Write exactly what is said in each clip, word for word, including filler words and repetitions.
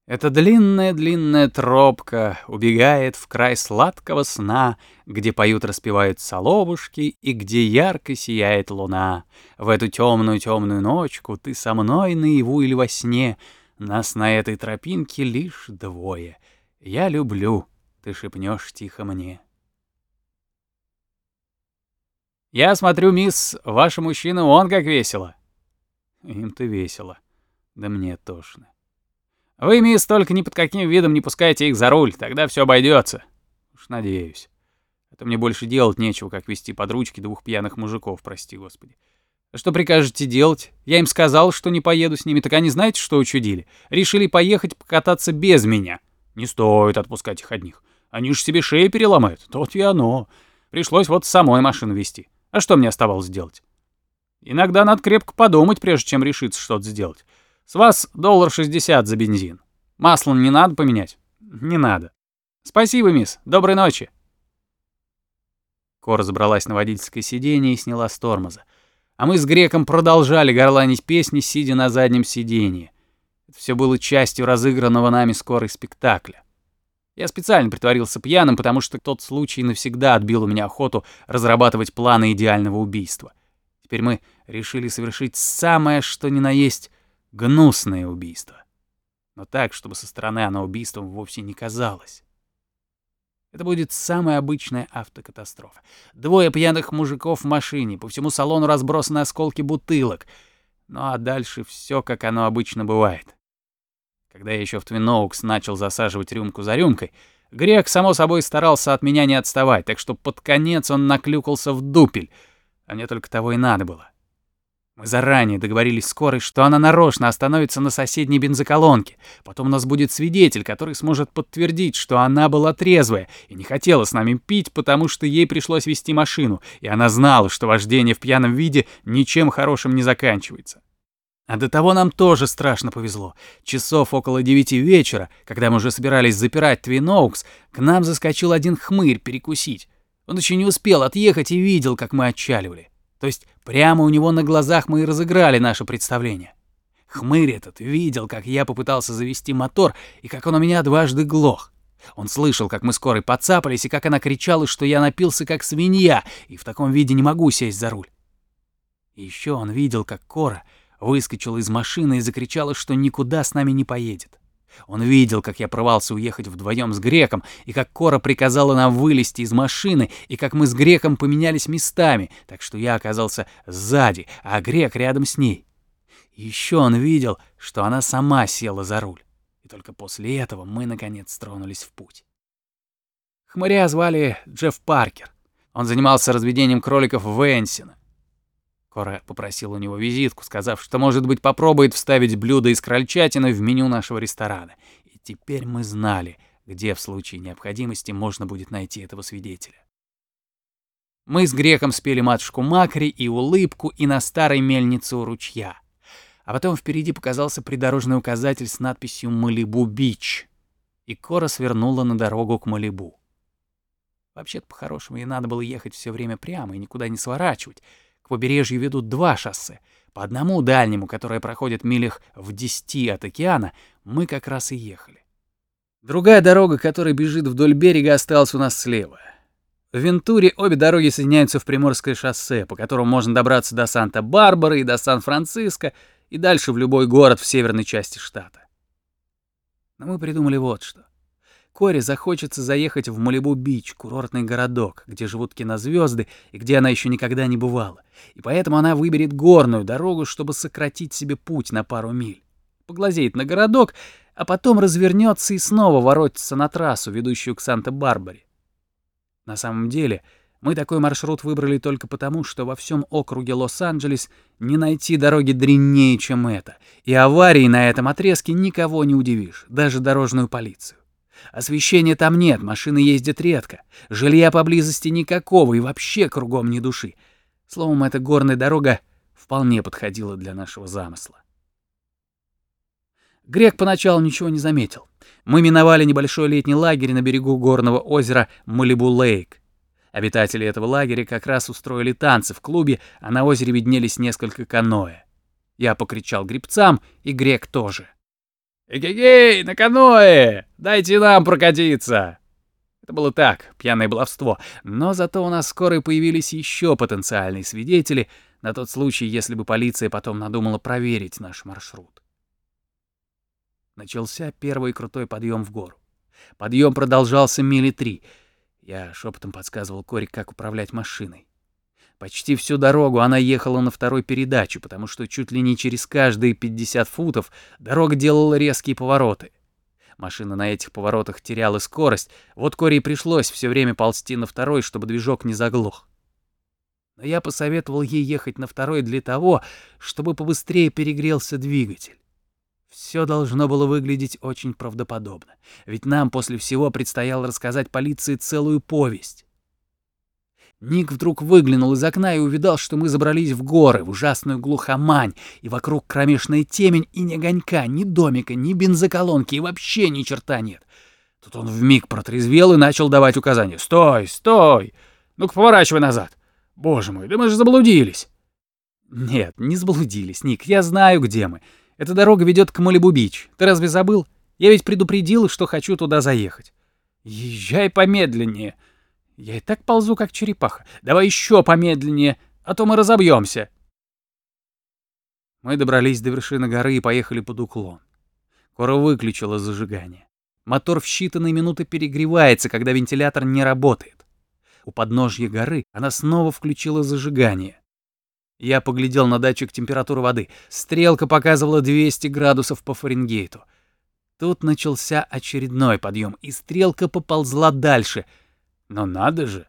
Эта длинная-длинная тропка убегает в край сладкого сна, где поют-распевают соловушки и где ярко сияет луна. В эту темную-темную ночку ты со мной наяву или во сне. Нас на этой тропинке лишь двое. Я люблю, ты шепнешь тихо мне. Я смотрю, мисс, ваши мужчины вон как весело. Им-то весело, да мне тошно. Вы, мисс, только ни под каким видом не пускайте их за руль, тогда все обойдется. Уж надеюсь. А то мне больше делать нечего, как вести под ручки двух пьяных мужиков, прости господи. А что прикажете делать? Я им сказал, что не поеду с ними, так они знаете, что учудили? Решили поехать покататься без меня. Не стоит отпускать их одних. Они ж себе шеи переломают, то-то и оно. Пришлось вот самой машину вести. А что мне оставалось делать? Иногда надо крепко подумать, прежде чем решиться что-то сделать. С вас доллар шестьдесят за бензин. Масло не надо поменять? Не надо. Спасибо, мисс. Доброй ночи. Кора забралась на водительское сиденье и сняла с тормоза. А мы с Греком продолжали горланить песни, сидя на заднем сиденье. Это все было частью разыгранного нами с Корой спектакля. Я специально притворился пьяным, потому что тот случай навсегда отбил у меня охоту разрабатывать планы идеального убийства. Теперь мы решили совершить самое что ни на есть гнусное убийство. Но так, чтобы со стороны оно убийством вовсе не казалось. Это будет самая обычная автокатастрофа. Двое пьяных мужиков в машине, по всему салону разбросаны осколки бутылок. Ну а дальше все, как оно обычно бывает. Когда я еще в Твин Оукс начал засаживать рюмку за рюмкой, Грек, само собой, старался от меня не отставать, так что под конец он наклюкался в дупель, а мне только того и надо было. Мы заранее договорились с Корой, что она нарочно остановится на соседней бензоколонке. Потом у нас будет свидетель, который сможет подтвердить, что она была трезвая и не хотела с нами пить, потому что ей пришлось вести машину, и она знала, что вождение в пьяном виде ничем хорошим не заканчивается. А до того нам тоже страшно повезло. Часов около девяти вечера, когда мы уже собирались запирать Твин Оукс, к нам заскочил один хмырь перекусить. Он еще не успел отъехать и видел, как мы отчаливали. То есть прямо у него на глазах мы и разыграли наше представление. Хмырь этот видел, как я попытался завести мотор, и как он у меня дважды глох. Он слышал, как мы с Корой подцапались, и как она кричала, что я напился как свинья, и в таком виде не могу сесть за руль. И еще он видел, как Кора выскочила из машины и закричала, что никуда с нами не поедет. Он видел, как я порвался уехать вдвоем с Греком, и как Кора приказала нам вылезти из машины, и как мы с Греком поменялись местами, так что я оказался сзади, а Грек рядом с ней. И еще он видел, что она сама села за руль. И только после этого мы, наконец, тронулись в путь. Хмыря звали Джефф Паркер. Он занимался разведением кроликов в Энсино. Кора попросила у него визитку, сказав, что, может быть, попробует вставить блюдо из крольчатины в меню нашего ресторана. И теперь мы знали, где в случае необходимости можно будет найти этого свидетеля. Мы с Греком спели «Матушку Макри» и «Улыбку» и «На старой мельнице у ручья». А потом впереди показался придорожный указатель с надписью «Малибу-Бич». И Кора свернула на дорогу к Малибу. Вообще-то, по-хорошему, ей надо было ехать все время прямо и никуда не сворачивать. К побережью ведут два шоссе. По одному дальнему, которое проходит милях в десяти от океана, мы как раз и ехали. Другая дорога, которая бежит вдоль берега, осталась у нас слева. В Вентуре обе дороги соединяются в Приморское шоссе, по которому можно добраться до Санта-Барбары и до Сан-Франциско, и дальше в любой город в северной части штата. Но мы придумали вот что. Коре захочется заехать в Малибу-Бич, курортный городок, где живут кинозвезды и где она еще никогда не бывала. И поэтому она выберет горную дорогу, чтобы сократить себе путь на пару миль. Поглазеет на городок, а потом развернется и снова воротится на трассу, ведущую к Санта-Барбаре. На самом деле, мы такой маршрут выбрали только потому, что во всем округе Лос-Анджелес не найти дороги длиннее, чем это. И аварии на этом отрезке никого не удивишь, даже дорожную полицию. Освещения там нет, машины ездят редко, жилья поблизости никакого и вообще кругом ни души. Словом, эта горная дорога вполне подходила для нашего замысла. Грек поначалу ничего не заметил. Мы миновали небольшой летний лагерь на берегу горного озера Малибу-Лейк. Обитатели этого лагеря как раз устроили танцы в клубе, а на озере виднелись несколько каноэ. Я покричал гребцам, и Грек тоже. «Эгегей, на каноэ! Дайте нам прокатиться!» Это было так, пьяное баловство, но зато у нас скоро появились еще потенциальные свидетели на тот случай, если бы полиция потом надумала проверить наш маршрут. Начался первый крутой подъем в гору. Подъем продолжался мили три. Я шепотом подсказывал Коре, как управлять машиной. Почти всю дорогу она ехала на второй передаче, потому что чуть ли не через каждые пятьдесят футов дорога делала резкие повороты. Машина на этих поворотах теряла скорость, вот Коре и пришлось все время ползти на второй, чтобы движок не заглох. Но я посоветовал ей ехать на второй для того, чтобы побыстрее перегрелся двигатель. Все должно было выглядеть очень правдоподобно, ведь нам после всего предстояло рассказать полиции целую повесть. Ник вдруг выглянул из окна и увидал, что мы забрались в горы, в ужасную глухомань, и вокруг кромешная темень, и ни огонька, ни домика, ни бензоколонки, и вообще ни черта нет. Тут он вмиг протрезвел и начал давать указания. «Стой, стой! Ну-ка, поворачивай назад! Боже мой, да мы же заблудились!» «Нет, не заблудились, Ник, я знаю, где мы. Эта дорога ведет к Малибу-Бич. Ты разве забыл? Я ведь предупредил, что хочу туда заехать. Езжай помедленнее. Я и так ползу, как черепаха. Давай еще помедленнее, а то мы разобьемся». Мы добрались до вершины горы и поехали под уклон. Кора выключила зажигание. Мотор в считанные минуты перегревается, когда вентилятор не работает. У подножья горы она снова включила зажигание. Я поглядел на датчик температуры воды. Стрелка показывала двести градусов по Фаренгейту. Тут начался очередной подъем, и стрелка поползла дальше. Но надо же!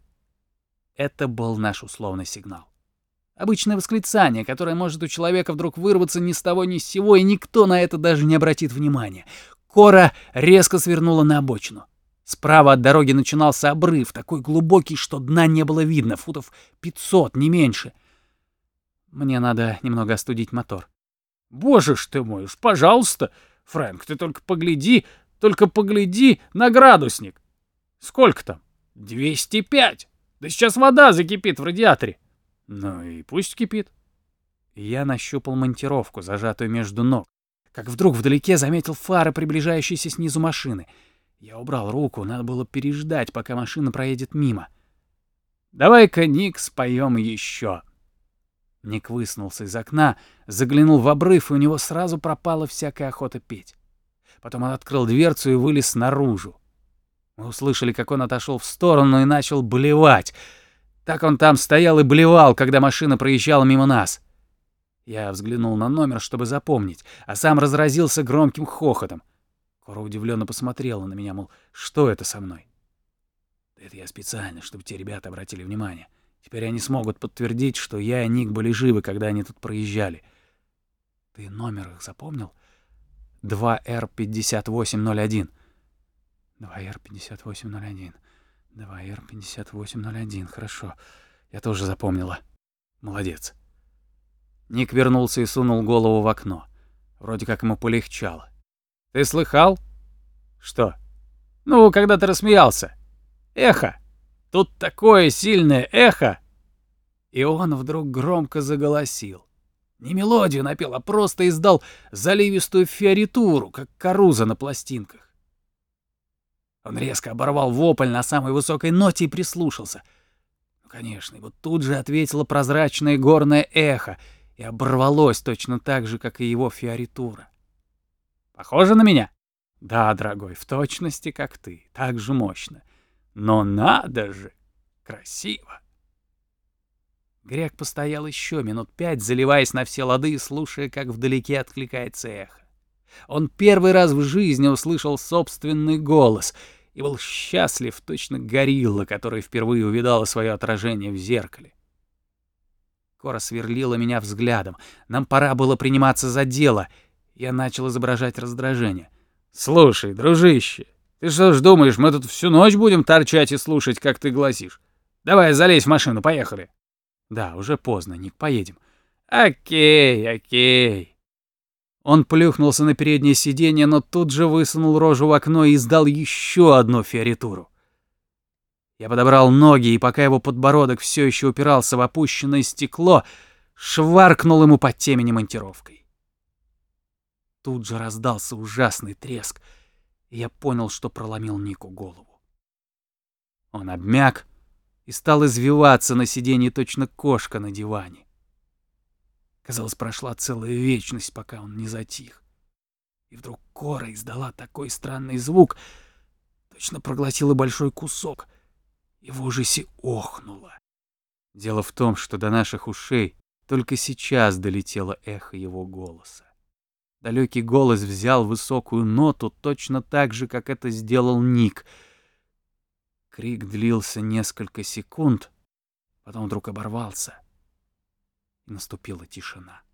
Это был наш условный сигнал. Обычное восклицание, которое может у человека вдруг вырваться ни с того ни с сего, и никто на это даже не обратит внимания. Кора резко свернула на обочину. Справа от дороги начинался обрыв, такой глубокий, что дна не было видно, футов пятьсот, не меньше. Мне надо немного остудить мотор. «Боже ж ты мой, уж пожалуйста, Фрэнк, ты только погляди, только погляди на градусник. Сколько там? двести пять. Да сейчас вода закипит в радиаторе». «Ну и пусть кипит». Я нащупал монтировку, зажатую между ног, как вдруг вдалеке заметил фары, приближающиеся снизу машины. Я убрал руку, надо было переждать, пока машина проедет мимо. «Давай-ка, Ник, споем еще». Ник высунулся из окна, заглянул в обрыв, и у него сразу пропала всякая охота петь. Потом он открыл дверцу и вылез наружу. Мы услышали, как он отошел в сторону и начал блевать. Так он там стоял и блевал, когда машина проезжала мимо нас. Я взглянул на номер, чтобы запомнить, а сам разразился громким хохотом. Кора удивленно посмотрела на меня, мол, что это со мной? Это я специально, чтобы те ребята обратили внимание. Теперь они смогут подтвердить, что я и Ник были живы, когда они тут проезжали. Ты номер их запомнил? два эр пятьдесят восемь ноль один. два эр пятьдесят восемь ноль один. два эр пятьдесят восемь ноль один. Хорошо. Я тоже запомнила. Молодец. Ник вернулся и сунул голову в окно. Вроде как ему полегчало. Ты слыхал? Что? Ну, когда ты рассмеялся. Эхо. Тут такое сильное эхо!» И он вдруг громко заголосил. Не мелодию напел, а просто издал заливистую фиоритуру, как каруза на пластинках. Он резко оборвал вопль на самой высокой ноте и прислушался. Ну, конечно, и вот тут же ответило прозрачное горное эхо и оборвалось точно так же, как и его фиоритура. «Похоже на меня?» «Да, дорогой, в точности, как ты, так же мощно. Но надо же! Красиво!» Грек постоял еще минут пять, заливаясь на все лады и слушая, как вдалеке откликается эхо. Он первый раз в жизни услышал собственный голос и был счастлив, точно горилла, которая впервые увидала свое отражение в зеркале. Кора сверлила меня взглядом. Нам пора было приниматься за дело. Я начал изображать раздражение. «Слушай, дружище, ты что ж думаешь, мы тут всю ночь будем торчать и слушать, как ты гласишь? Давай залезь в машину, поехали». «Да, уже поздно, Ник, поедем». «Окей, окей». Он плюхнулся на переднее сиденье, но тут же высунул рожу в окно и издал еще одну фиоритуру. Я подобрал ноги, и пока его подбородок все еще упирался в опущенное стекло, шваркнул ему под темени монтировкой. тут же раздался ужасный треск, и я понял, что проломил Нику голову. Он обмяк и стал извиваться на сиденье точно кошка на диване. Казалось, прошла целая вечность, пока он не затих. И вдруг Кора издала такой странный звук, точно проглотила большой кусок, и в ужасе охнула. Дело в том, что до наших ушей только сейчас долетело эхо его голоса. Далекий голос взял высокую ноту точно так же, как это сделал Ник. Крик длился несколько секунд, потом вдруг оборвался, и наступила тишина.